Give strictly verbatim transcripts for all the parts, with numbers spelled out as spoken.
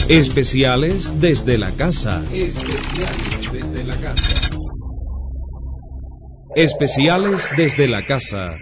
Especiales desde la casa. Especiales desde la casa. Especiales desde la casa.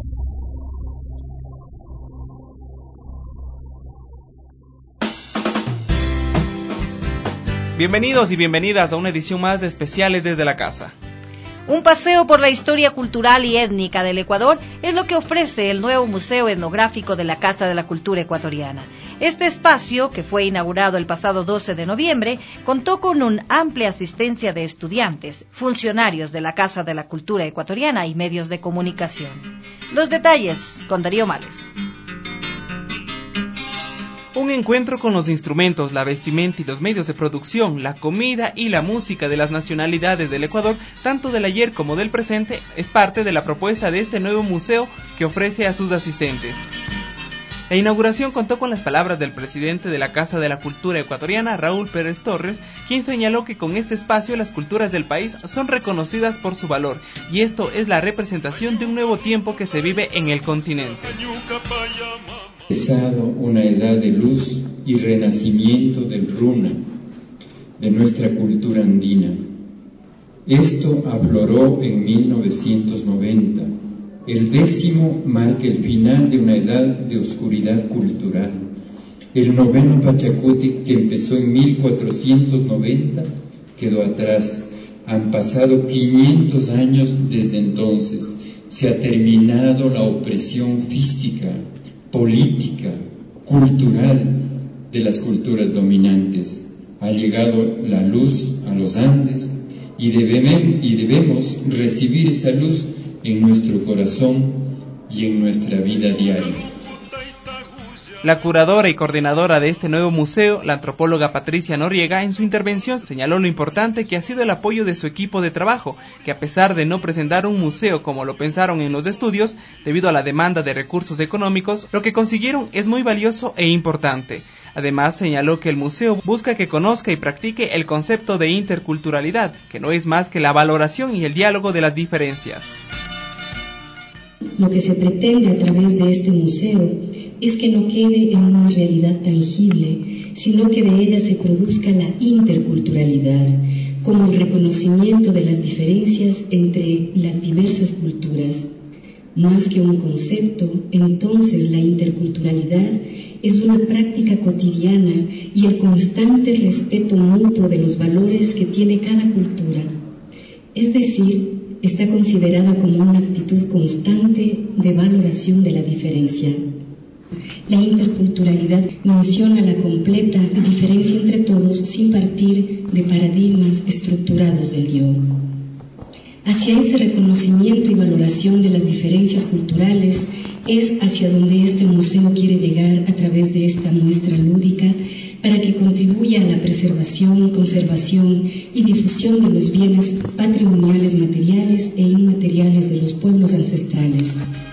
Bienvenidos y bienvenidas a una edición más de Especiales desde la casa. Un paseo por la historia cultural y étnica del Ecuador es lo que ofrece el nuevo Museo Etnográfico de la Casa de la Cultura Ecuatoriana. Este espacio, que fue inaugurado el pasado doce de noviembre, contó con una amplia asistencia de estudiantes, funcionarios de la Casa de la Cultura Ecuatoriana y medios de comunicación. Los detalles con Darío Males. Un encuentro con los instrumentos, la vestimenta y los medios de producción, la comida y la música de las nacionalidades del Ecuador, tanto del ayer como del presente, es parte de la propuesta de este nuevo museo que ofrece a sus asistentes. La inauguración contó con las palabras del presidente de la Casa de la Cultura Ecuatoriana, Raúl Pérez Torres, quien señaló que con este espacio las culturas del país son reconocidas por su valor, y esto es la representación de un nuevo tiempo que se vive en el continente. Empezado una edad de luz y renacimiento del runa, de nuestra cultura andina. Esto afloró en mil novecientos noventa. El décimo marca el final de una edad de oscuridad cultural. El noveno Pachacutic, que empezó en mil cuatrocientos noventa, quedó atrás. Han pasado quinientos años desde entonces. Se ha terminado la opresión física, política, cultural de las culturas dominantes. Ha llegado la luz a los Andes y debemos, y debemos recibir esa luz en nuestro corazón y en nuestra vida diaria. La curadora y coordinadora de este nuevo museo, la antropóloga Patricia Noriega, en su intervención señaló lo importante que ha sido el apoyo de su equipo de trabajo, que a pesar de no presentar un museo como lo pensaron en los estudios, debido a la demanda de recursos económicos, lo que consiguieron es muy valioso e importante. Además, señaló que el museo busca que conozca y practique el concepto de interculturalidad, que no es más que la valoración y el diálogo de las diferencias. Lo que se pretende a través de este museo es que no quede en una realidad tangible, sino que de ella se produzca la interculturalidad, como el reconocimiento de las diferencias entre las diversas culturas. Más que un concepto, entonces la interculturalidad es una práctica cotidiana y el constante respeto mutuo de los valores que tiene cada cultura. Es decir, está considerada como una actitud constante de valoración de la diferencia. La interculturalidad menciona la completa diferencia entre todos sin partir de paradigmas estructurados del yo. Hacia ese reconocimiento y valoración de las diferencias culturales es hacia donde este museo quiere llegar a través de esta muestra lúdica para que contribuya a la preservación, conservación y difusión de los bienes patrimoniales materiales e inmateriales de los pueblos ancestrales.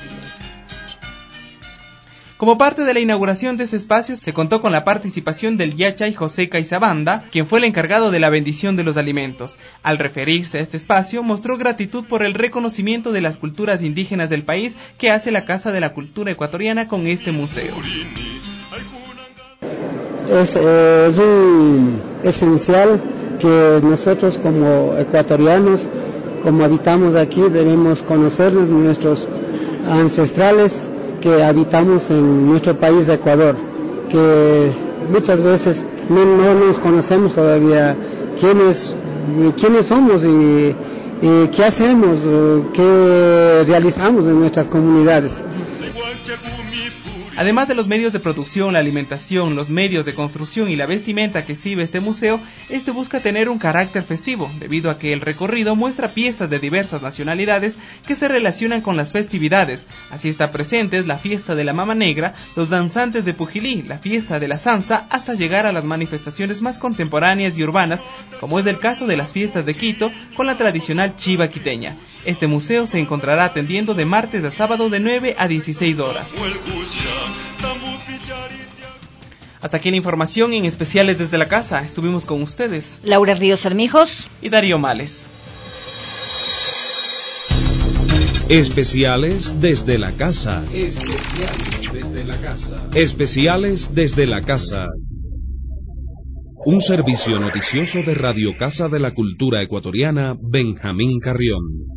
Como parte de la inauguración de ese espacio, se contó con la participación del Yachay José Caizabanda, quien fue el encargado de la bendición de los alimentos. Al referirse a este espacio, mostró gratitud por el reconocimiento de las culturas indígenas del país que hace la Casa de la Cultura Ecuatoriana con este museo. Es, eh, es un esencial que nosotros como ecuatorianos, como habitamos aquí, debemos conocer nuestros ancestrales que habitamos en nuestro país de Ecuador, que muchas veces no, no nos conocemos todavía quiénes, quiénes somos y, y qué hacemos, qué realizamos en nuestras comunidades. Además de los medios de producción, la alimentación, los medios de construcción y la vestimenta que exhibe este museo, este busca tener un carácter festivo, debido a que el recorrido muestra piezas de diversas nacionalidades que se relacionan con las festividades. Así está presentes la fiesta de la Mama Negra, los danzantes de Pujilí, la fiesta de la Sanza, hasta llegar a las manifestaciones más contemporáneas y urbanas, como es el caso de las fiestas de Quito, con la tradicional chiva quiteña. Este museo se encontrará atendiendo de martes a sábado de nueve a dieciséis horas. Hasta aquí la información en Especiales desde la casa. Estuvimos con ustedes Laura Ríos Armijos y Darío Males. Especiales desde la casa. Especiales desde la casa. Especiales desde la casa. Un servicio noticioso de Radio Casa de la Cultura Ecuatoriana, Benjamín Carrión.